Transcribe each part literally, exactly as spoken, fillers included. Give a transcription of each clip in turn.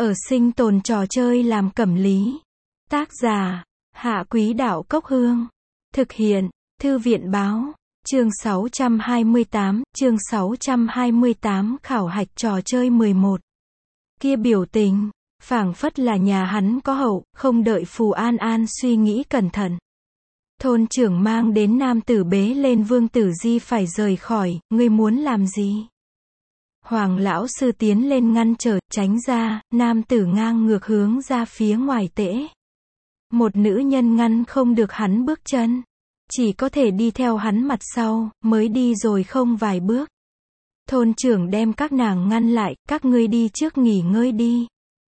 Ở sinh tồn trò chơi làm cẩm lý. Tác giả, Hạ Quý Đạo Cốc Hương. Thực hiện, Thư viện Báo. Chương sáu trăm hai mươi tám, chương sáu trăm hai mươi tám khảo hạch trò chơi mười một. Kia biểu tình, phảng phất là nhà hắn có hậu, không đợi Phù An An suy nghĩ cẩn thận. Thôn trưởng mang đến nam tử bế lên Vương Tử Di phải rời khỏi, ngươi muốn làm gì? Hoàng lão sư tiến lên ngăn trở, tránh ra, nam tử ngang ngược hướng ra phía ngoài tễ. Một nữ nhân ngăn không được hắn bước chân. Chỉ có thể đi theo hắn mặt sau, mới đi rồi không vài bước. Thôn trưởng đem các nàng ngăn lại, các ngươi đi trước nghỉ ngơi đi.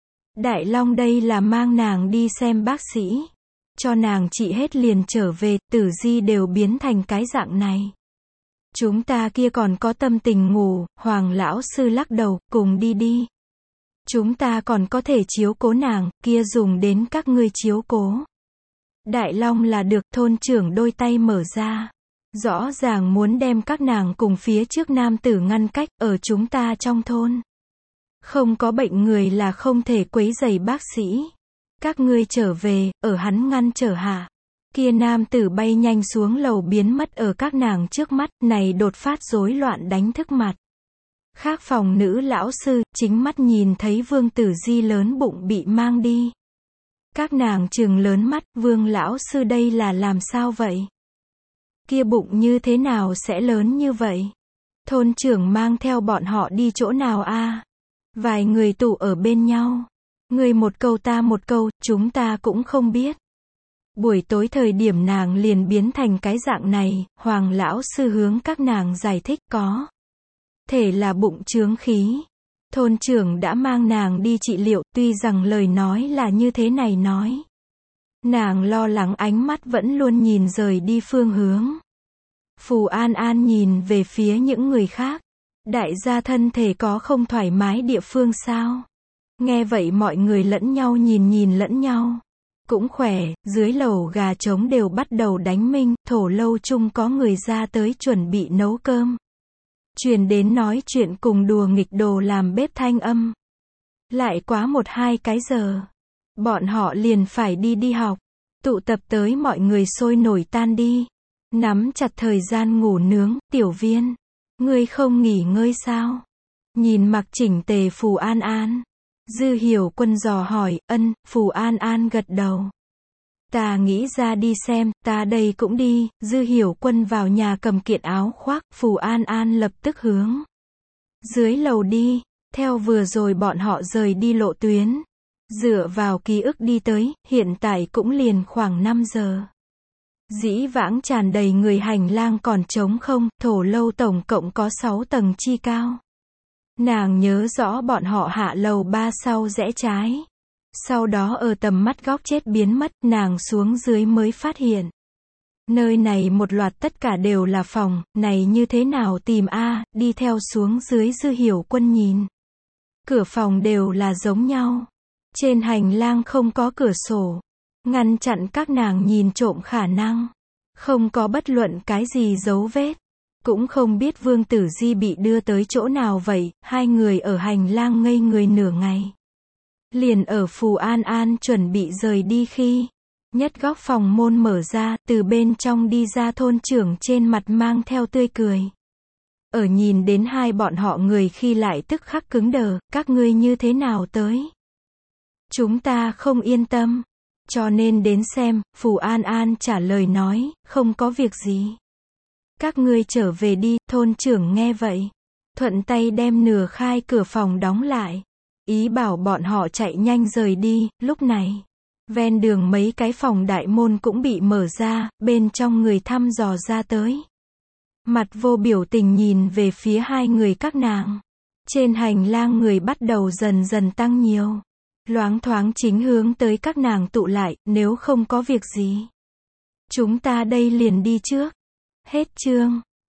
Đại Long đây là mang nàng đi xem bác sĩ. Cho nàng trị hết liền trở về, Tử Di đều biến thành cái dạng này. Chúng ta kia còn có tâm tình ngủ, Hoàng lão sư lắc đầu, cùng đi đi. Chúng ta còn có thể chiếu cố nàng, kia dùng đến các ngươi chiếu cố. Đại Long là được, thôn trưởng đôi tay mở ra. Rõ ràng muốn đem các nàng cùng phía trước nam tử ngăn cách, ở chúng ta trong thôn. Không có bệnh người là không thể quấy rầy bác sĩ. Các ngươi trở về, ở hắn ngăn trở hạ. Kia nam tử bay nhanh xuống lầu biến mất ở các nàng trước mắt, này đột phát rối loạn đánh thức mặt. Khác phòng nữ lão sư, chính mắt nhìn thấy Vương Tử Di lớn bụng bị mang đi. Các nàng trừng lớn mắt, Vương lão sư đây là làm sao vậy? Kia bụng như thế nào sẽ lớn như vậy? Thôn trưởng mang theo bọn họ đi chỗ nào a? Vài người tụ ở bên nhau. Người một câu ta một câu, chúng ta cũng không biết. Buổi tối thời điểm nàng liền biến thành cái dạng này, Hoàng lão sư hướng các nàng giải thích có. Thể là bụng chướng khí. Thôn trưởng đã mang nàng đi trị liệu, tuy rằng lời nói là như thế này nói. Nàng lo lắng ánh mắt vẫn luôn nhìn rời đi phương hướng. Phù An An nhìn về phía những người khác. Đại gia thân thể có không thoải mái địa phương sao? Nghe vậy mọi người lẫn nhau nhìn nhìn lẫn nhau. Cũng khỏe, dưới lầu gà trống đều bắt đầu đánh minh, thổ lâu chung có người ra tới chuẩn bị nấu cơm. Truyền đến nói chuyện cùng đùa nghịch đồ làm bếp thanh âm. Lại quá một hai cái giờ. Bọn họ liền phải đi đi học. Tụ tập tới mọi người sôi nổi tan đi. Nắm chặt thời gian ngủ nướng, Tiểu Viên. Ngươi không nghỉ ngơi sao? Nhìn mặc chỉnh tề Phù An An. Dư Hiểu Quân dò hỏi, ân, Phù An An gật đầu. Ta nghĩ ra đi xem, ta đây cũng đi. Dư Hiểu Quân vào nhà cầm kiện áo khoác, Phù An An lập tức hướng dưới lầu đi, theo vừa rồi bọn họ rời đi lộ tuyến. Dựa vào ký ức đi tới, hiện tại cũng liền khoảng năm giờ. Dĩ vãng tràn đầy người, hành lang còn trống không, thổ lâu tổng cộng có sáu tầng chi cao. Nàng nhớ rõ bọn họ hạ lầu ba sau rẽ trái. Sau đó ở tầm mắt góc chết biến mất, nàng xuống dưới mới phát hiện. Nơi này một loạt tất cả đều là phòng, này như thế nào tìm a? Đi theo xuống dưới. Dư Hiểu Quân nhìn. Cửa phòng đều là giống nhau. Trên hành lang không có cửa sổ. Ngăn chặn các nàng nhìn trộm khả năng. Không có bất luận cái gì dấu vết. Cũng không biết Vương Tử Di bị đưa tới chỗ nào vậy. Hai người ở hành lang ngây người nửa ngày. Liền ở Phù An An chuẩn bị rời đi khi, nhất góc phòng môn mở ra, từ bên trong đi ra thôn trưởng trên mặt mang theo tươi cười. Ở nhìn đến hai bọn họ người khi lại tức khắc cứng đờ, các ngươi như thế nào tới? Chúng ta không yên tâm, cho nên đến xem. Phù An An trả lời nói, không có việc gì. Các ngươi trở về đi. Thôn trưởng nghe vậy, thuận tay đem nửa khai cửa phòng đóng lại. Ý bảo bọn họ chạy nhanh rời đi. Lúc này, ven đường mấy cái phòng đại môn cũng bị mở ra, bên trong người thăm dò ra tới. Mặt vô biểu tình nhìn về phía hai người các nàng. Trên hành lang người bắt đầu dần dần tăng nhiều. Loáng thoáng chính hướng tới các nàng tụ lại, nếu không có việc gì. Chúng ta đây liền đi trước. Hết chương.